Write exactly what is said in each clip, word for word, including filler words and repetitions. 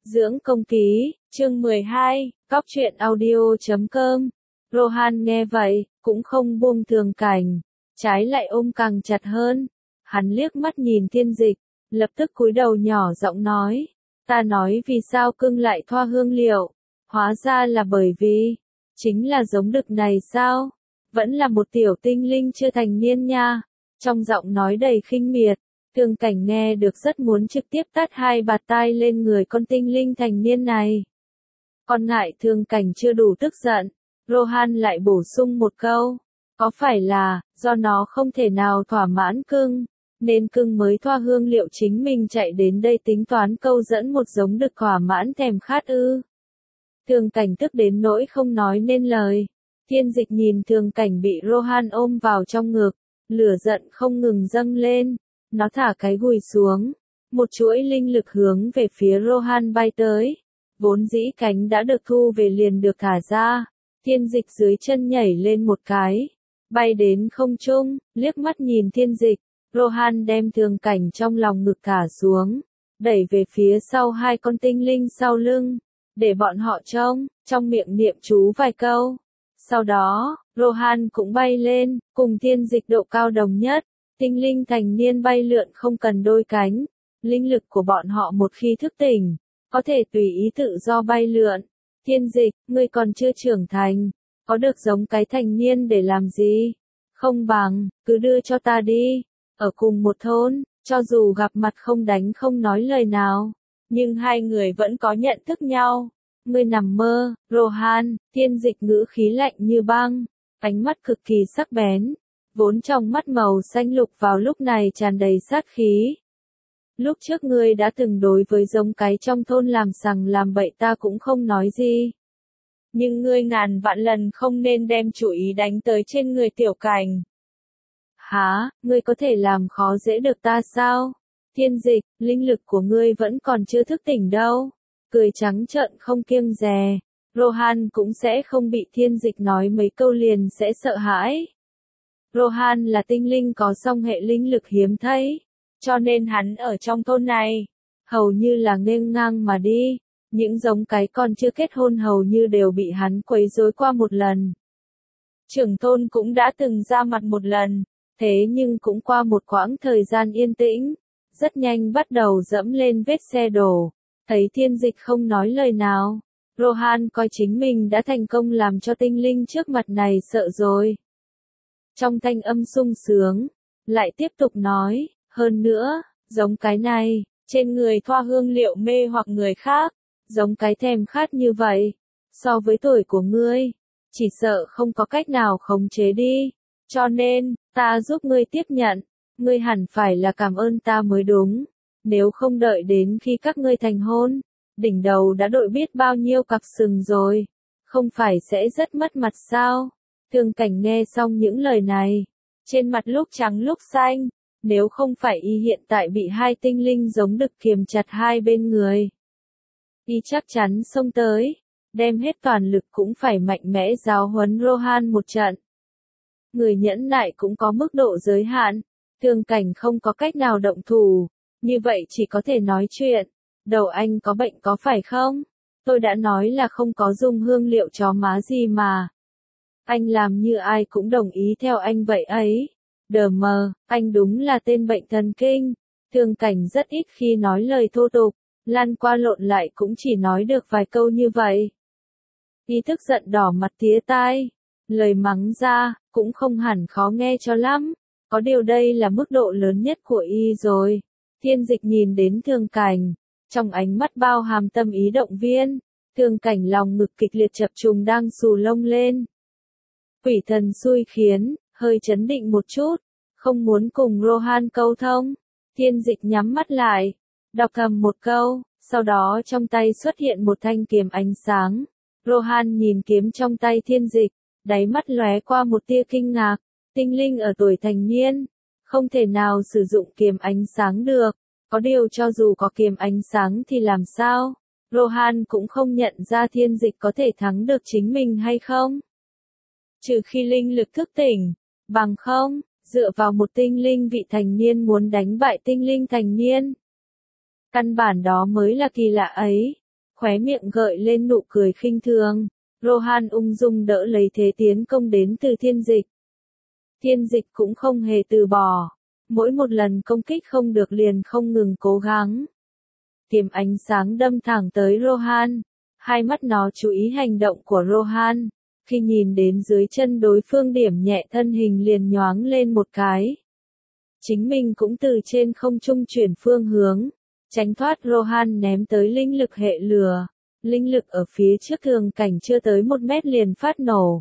Dưỡng công ký, chương mười hai, cóc truyện audio chấm com. Rohan nghe vậy, cũng không buông Thường Cảnh, trái lại ôm càng chặt hơn. Hắn liếc mắt nhìn Thiên Dịch, lập tức cúi đầu nhỏ giọng nói, ta nói vì sao cưng lại thoa hương liệu, hóa ra là bởi vì, chính là giống đực này sao, vẫn là một tiểu tinh linh chưa thành niên nha, trong giọng nói đầy khinh miệt. Thường Cảnh nghe được rất muốn trực tiếp tát hai bạt tai lên người con tinh linh thành niên này. Còn ngại Thường Cảnh chưa đủ tức giận, Rohan lại bổ sung một câu, có phải là, do nó không thể nào thỏa mãn cưng, nên cưng mới thoa hương liệu chính mình chạy đến đây tính toán câu dẫn một giống đực thỏa mãn thèm khát ư. Thường Cảnh tức đến nỗi không nói nên lời. Thiên Dịch nhìn Thường Cảnh bị Rohan ôm vào trong ngực, lửa giận không ngừng dâng lên. Nó thả cái gùi xuống, một chuỗi linh lực hướng về phía Rohan bay tới. Vốn dĩ cánh đã được thu về liền được thả ra. Thiên Dịch dưới chân nhảy lên một cái, bay đến không trung, liếc mắt nhìn Thiên Dịch. Rohan đem Thường Cảnh trong lòng ngực thả xuống, đẩy về phía sau hai con tinh linh sau lưng, để bọn họ trông, trong miệng niệm chú vài câu. Sau đó, Rohan cũng bay lên, cùng Thiên Dịch độ cao đồng nhất. Tinh linh thành niên bay lượn không cần đôi cánh, linh lực của bọn họ một khi thức tỉnh, có thể tùy ý tự do bay lượn. Thiên Dịch, ngươi còn chưa trưởng thành, có được giống cái thành niên để làm gì? Không bằng, cứ đưa cho ta đi. Ở cùng một thôn, cho dù gặp mặt không đánh không nói lời nào, nhưng hai người vẫn có nhận thức nhau. Ngươi nằm mơ, Rohan. Thiên Dịch ngữ khí lạnh như băng, ánh mắt cực kỳ sắc bén. Vốn trong mắt màu xanh lục vào lúc này tràn đầy sát khí. Lúc trước ngươi đã từng đối với giống cái trong thôn làm sằng làm bậy ta cũng không nói gì. Nhưng ngươi ngàn vạn lần không nên đem chủ ý đánh tới trên người Tiểu Cảnh. Hả, ngươi có thể làm khó dễ được ta sao? Thiên Dịch, linh lực của ngươi vẫn còn chưa thức tỉnh đâu. Cười trắng trợn không kiêng dè. Rohan cũng sẽ không bị Thiên Dịch nói mấy câu liền sẽ sợ hãi. Rohan là tinh linh có song hệ linh lực hiếm thấy, cho nên hắn ở trong thôn này, hầu như là nghênh ngang mà đi, những giống cái còn chưa kết hôn hầu như đều bị hắn quấy rối qua một lần. Trưởng thôn cũng đã từng ra mặt một lần, thế nhưng cũng qua một quãng thời gian yên tĩnh, rất nhanh bắt đầu dẫm lên vết xe đổ, thấy Thiên Dịch không nói lời nào, Rohan coi chính mình đã thành công làm cho tinh linh trước mặt này sợ rồi. Trong thanh âm sung sướng, lại tiếp tục nói, hơn nữa, giống cái này, trên người thoa hương liệu mê hoặc người khác, giống cái thèm khát như vậy, so với tuổi của ngươi, chỉ sợ không có cách nào khống chế đi, cho nên, ta giúp ngươi tiếp nhận, ngươi hẳn phải là cảm ơn ta mới đúng, nếu không đợi đến khi các ngươi thành hôn, đỉnh đầu đã đội biết bao nhiêu cặp sừng rồi, không phải sẽ rất mất mặt sao? Thường Cảnh nghe xong những lời này, trên mặt lúc trắng lúc xanh, nếu không phải y hiện tại bị hai tinh linh giống đực kiềm chặt hai bên người. Y chắc chắn xông tới, đem hết toàn lực cũng phải mạnh mẽ giáo huấn Rohan một trận. Người nhẫn nại cũng có mức độ giới hạn, Thường Cảnh không có cách nào động thủ, như vậy chỉ có thể nói chuyện, đầu anh có bệnh có phải không? Tôi đã nói là không có dùng hương liệu chó má gì mà. Anh làm như ai cũng đồng ý theo anh vậy ấy. Đờ mờ, anh đúng là tên bệnh thần kinh. Thường Cảnh rất ít khi nói lời thô tục, lăn qua lộn lại cũng chỉ nói được vài câu như vậy. Y tức giận đỏ mặt tía tai, lời mắng ra, cũng không hẳn khó nghe cho lắm. Có điều đây là mức độ lớn nhất của Y rồi. Thiên Dịch nhìn đến Thường Cảnh, trong ánh mắt bao hàm tâm ý động viên. Thường Cảnh lòng ngực kịch liệt chập trùng đang xù lông lên. Quỷ thần xui khiến, hơi chấn định một chút, không muốn cùng Rohan câu thông. Thiên Dịch nhắm mắt lại, đọc thầm một câu, sau đó trong tay xuất hiện một thanh kiếm ánh sáng. Rohan nhìn kiếm trong tay Thiên Dịch, đáy mắt lóe qua một tia kinh ngạc, tinh linh ở tuổi thành niên, không thể nào sử dụng kiếm ánh sáng được, có điều cho dù có kiếm ánh sáng thì làm sao? Rohan cũng không nhận ra Thiên Dịch có thể thắng được chính mình hay không? Trừ khi linh lực thức tỉnh, bằng không, dựa vào một tinh linh vị thành niên muốn đánh bại tinh linh thành niên. Căn bản đó mới là kỳ lạ ấy. khóe miệng gợi lên nụ cười khinh thường. Rohan ung dung đỡ lấy thế tiến công đến từ thiên dịch. Thiên dịch cũng không hề từ bỏ. Mỗi một lần công kích không được liền không ngừng cố gắng. Kiếm ánh sáng đâm thẳng tới Rohan. Hai mắt nó chú ý hành động của Rohan. Khi nhìn đến dưới chân đối phương điểm nhẹ thân hình liền nhoáng lên một cái. Chính mình cũng từ trên không trung chuyển phương hướng. Tránh thoát Rohan ném tới linh lực hệ lửa. Linh lực ở phía trước thường cảnh chưa tới một mét liền phát nổ.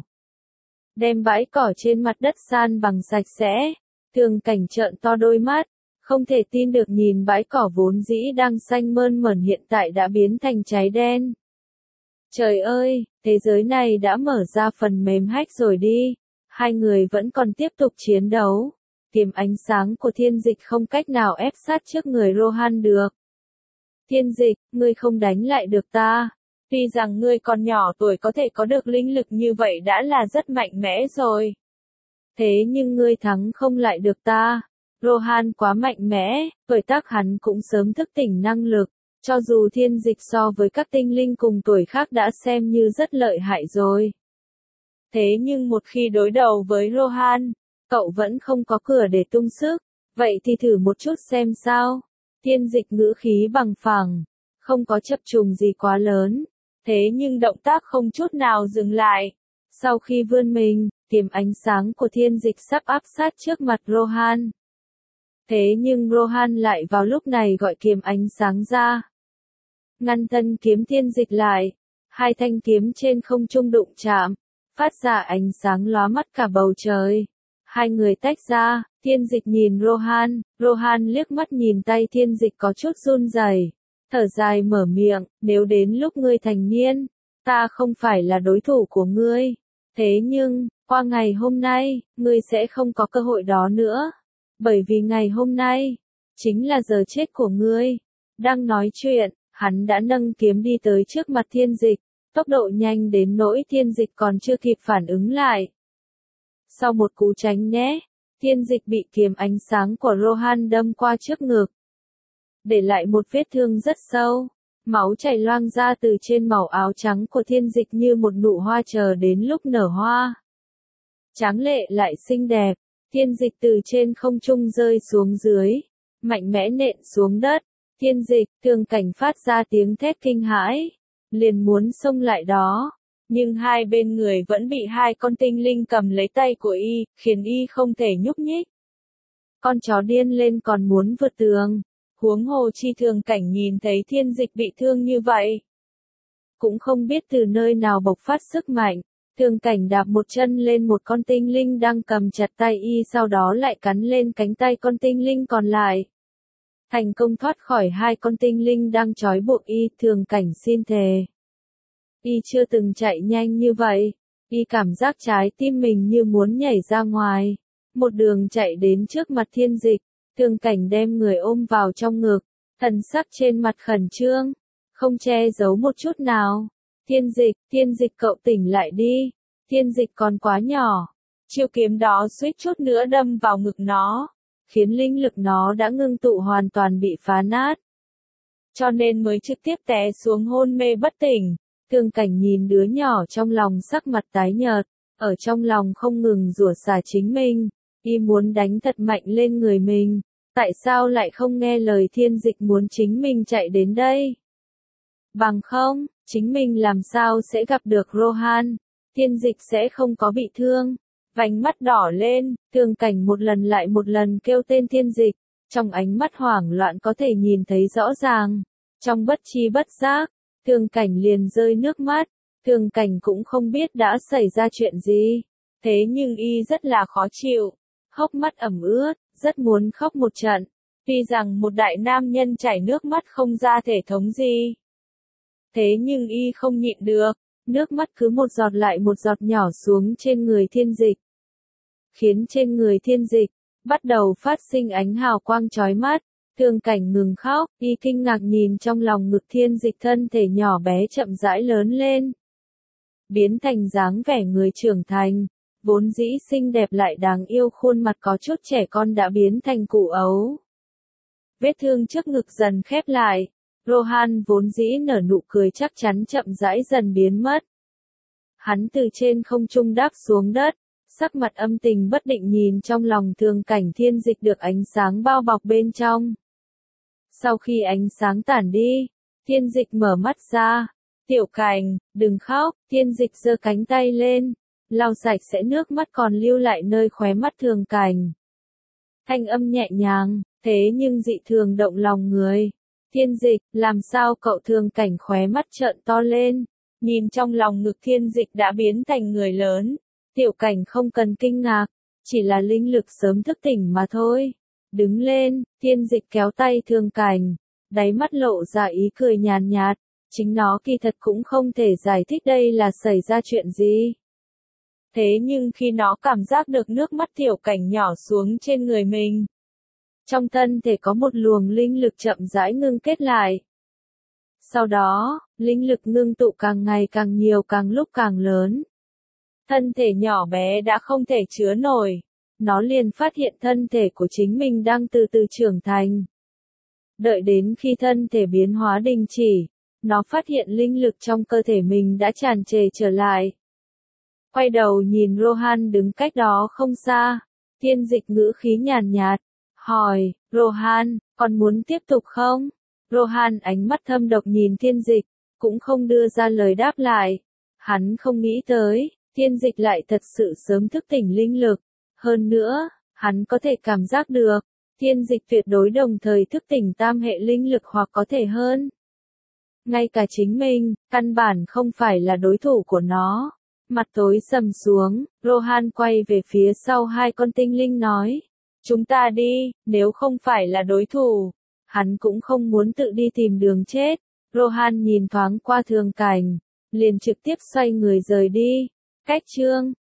Đem bãi cỏ trên mặt đất san bằng sạch sẽ. Thường cảnh trợn to đôi mắt. Không thể tin được nhìn bãi cỏ vốn dĩ đang xanh mơn mởn hiện tại đã biến thành cháy đen. Trời ơi, thế giới này đã mở ra phần mềm hack rồi đi. Hai người vẫn còn tiếp tục chiến đấu. Kiếm ánh sáng của thiên dịch không cách nào ép sát trước người Rohan được. Thiên dịch, ngươi không đánh lại được ta. Tuy rằng ngươi còn nhỏ tuổi có thể có được linh lực như vậy đã là rất mạnh mẽ rồi. Thế nhưng ngươi thắng không lại được ta. Rohan quá mạnh mẽ, tuổi tác hắn cũng sớm thức tỉnh năng lực. Cho dù thiên dịch so với các tinh linh cùng tuổi khác đã xem như rất lợi hại rồi. Thế nhưng một khi đối đầu với Rohan, cậu vẫn không có cửa để tung sức. Vậy thì thử một chút xem sao. Thiên dịch ngữ khí bằng phẳng, không có chập trùng gì quá lớn. Thế nhưng động tác không chút nào dừng lại. Sau khi vươn mình, kiếm ánh sáng của thiên dịch sắp áp sát trước mặt Rohan. Thế nhưng Rohan lại vào lúc này gọi kiếm ánh sáng ra. Ngăn thân kiếm thiên dịch lại. Hai thanh kiếm trên không trung đụng chạm. Phát ra ánh sáng lóa mắt cả bầu trời. Hai người tách ra, thiên dịch nhìn Rohan. Rohan liếc mắt nhìn tay thiên dịch có chút run rẩy. Thở dài mở miệng, nếu đến lúc ngươi thành niên, ta không phải là đối thủ của ngươi. Thế nhưng, qua ngày hôm nay, ngươi sẽ không có cơ hội đó nữa. Bởi vì ngày hôm nay, chính là giờ chết của ngươi. Đang nói chuyện, hắn đã nâng kiếm đi tới trước mặt thiên dịch, tốc độ nhanh đến nỗi thiên dịch còn chưa kịp phản ứng lại. Sau một cú tránh né, thiên dịch bị kiếm ánh sáng của Rohan đâm qua trước ngực. Để lại một vết thương rất sâu, máu chảy loang ra từ trên màu áo trắng của thiên dịch như một nụ hoa chờ đến lúc nở hoa. Tráng lệ lại xinh đẹp, thiên dịch từ trên không trung rơi xuống dưới, mạnh mẽ nện xuống đất. Thiên dịch, Thường cảnh phát ra tiếng thét kinh hãi, liền muốn xông lại đó. Nhưng hai bên người vẫn bị hai con tinh linh cầm lấy tay của y, khiến y không thể nhúc nhích. Con chó điên lên còn muốn vượt tường. Huống hồ chi Thường cảnh nhìn thấy thiên dịch bị thương như vậy. Cũng không biết từ nơi nào bộc phát sức mạnh. Thường cảnh đạp một chân lên một con tinh linh đang cầm chặt tay y, sau đó lại cắn lên cánh tay con tinh linh còn lại. Thành công thoát khỏi hai con tinh linh đang trói buộc y. Thường cảnh xin thề. Y chưa từng chạy nhanh như vậy. Y cảm giác trái tim mình như muốn nhảy ra ngoài. Một đường chạy đến trước mặt thiên dịch. Thường cảnh đem người ôm vào trong ngực. Thần sắc trên mặt khẩn trương. Không che giấu một chút nào. Thiên dịch, thiên dịch cậu tỉnh lại đi. Thiên dịch còn quá nhỏ. Chiêu kiếm đó suýt chút nữa đâm vào ngực nó. Khiến linh lực nó đã ngưng tụ hoàn toàn bị phá nát. Cho nên mới trực tiếp té xuống hôn mê bất tỉnh. Thường cảnh nhìn đứa nhỏ trong lòng sắc mặt tái nhợt. Ở trong lòng không ngừng rủa xả chính mình. Y muốn đánh thật mạnh lên người mình. Tại sao lại không nghe lời thiên dịch muốn chính mình chạy đến đây? Bằng không, chính mình làm sao sẽ gặp được Rohan? Thiên dịch sẽ không có bị thương. Vành mắt đỏ lên, Thường cảnh một lần lại một lần kêu tên thiên dịch. Trong ánh mắt hoảng loạn có thể nhìn thấy rõ ràng. Trong bất chi bất giác, Thường cảnh liền rơi nước mắt. Thường cảnh cũng không biết đã xảy ra chuyện gì. Thế nhưng y rất là khó chịu. Hốc mắt ẩm ướt, rất muốn khóc một trận. Tuy rằng một đại nam nhân chảy nước mắt không ra thể thống gì. Thế nhưng y không nhịn được. Nước mắt cứ một giọt lại một giọt nhỏ xuống trên người thiên dịch. Khiến trên người thiên dịch bắt đầu phát sinh ánh hào quang chói mắt. Thường cảnh ngừng khóc, y kinh ngạc nhìn trong lòng ngực thiên dịch thân thể nhỏ bé chậm rãi lớn lên. Biến thành dáng vẻ người trưởng thành. Vốn dĩ xinh đẹp lại đáng yêu, khuôn mặt có chút trẻ con đã biến thành cụ ấu. Vết thương trước ngực dần khép lại. Rohan vốn dĩ nở nụ cười chắc chắn chậm rãi dần biến mất. Hắn từ trên không trung đáp xuống đất, sắc mặt âm tình bất định nhìn trong lòng Thường Cảnh Thiên Dịch được ánh sáng bao bọc bên trong. Sau khi ánh sáng tản đi, Thiên Dịch mở mắt ra. Tiểu Cảnh, đừng khóc, Thiên Dịch giơ cánh tay lên, lau sạch sẽ nước mắt còn lưu lại nơi khóe mắt Thường Cảnh. Thanh âm nhẹ nhàng, thế nhưng dị thường động lòng người. Thiên Dịch, làm sao cậu? Thường Cảnh khóe mắt trợn to lên, nhìn trong lòng ngực Thiên Dịch đã biến thành người lớn. Tiểu Cảnh không cần kinh ngạc, chỉ là linh lực sớm thức tỉnh mà thôi. Đứng lên, Thiên Dịch kéo tay Thường Cảnh, đáy mắt lộ ra ý cười nhàn nhạt, chính nó kỳ thật cũng không thể giải thích đây là xảy ra chuyện gì. Thế nhưng khi nó cảm giác được nước mắt Tiểu Cảnh nhỏ xuống trên người mình, trong thân thể có một luồng linh lực chậm rãi ngưng kết lại. Sau đó, linh lực ngưng tụ càng ngày càng nhiều, càng lúc càng lớn. Thân thể nhỏ bé đã không thể chứa nổi, nó liền phát hiện thân thể của chính mình đang từ từ trưởng thành. Đợi đến khi thân thể biến hóa đình chỉ, nó phát hiện linh lực trong cơ thể mình đã tràn trề trở lại. Quay đầu nhìn Rohan đứng cách đó không xa, Thiên Dịch ngữ khí nhàn nhạt, hỏi, Rohan, còn muốn tiếp tục không? Rohan ánh mắt thâm độc nhìn Thiên Dịch, cũng không đưa ra lời đáp lại. Hắn không nghĩ tới, Thiên Dịch lại thật sự sớm thức tỉnh linh lực. Hơn nữa, hắn có thể cảm giác được, Thiên Dịch tuyệt đối đồng thời thức tỉnh tam hệ linh lực hoặc có thể hơn. Ngay cả chính mình, căn bản không phải là đối thủ của nó. Mặt tối sầm xuống, Rohan quay về phía sau hai con tinh linh nói. Chúng ta đi, nếu không phải là đối thủ. Hắn cũng không muốn tự đi tìm đường chết. Rohan nhìn thoáng qua Thường Cảnh, liền trực tiếp xoay người rời đi. Cách chương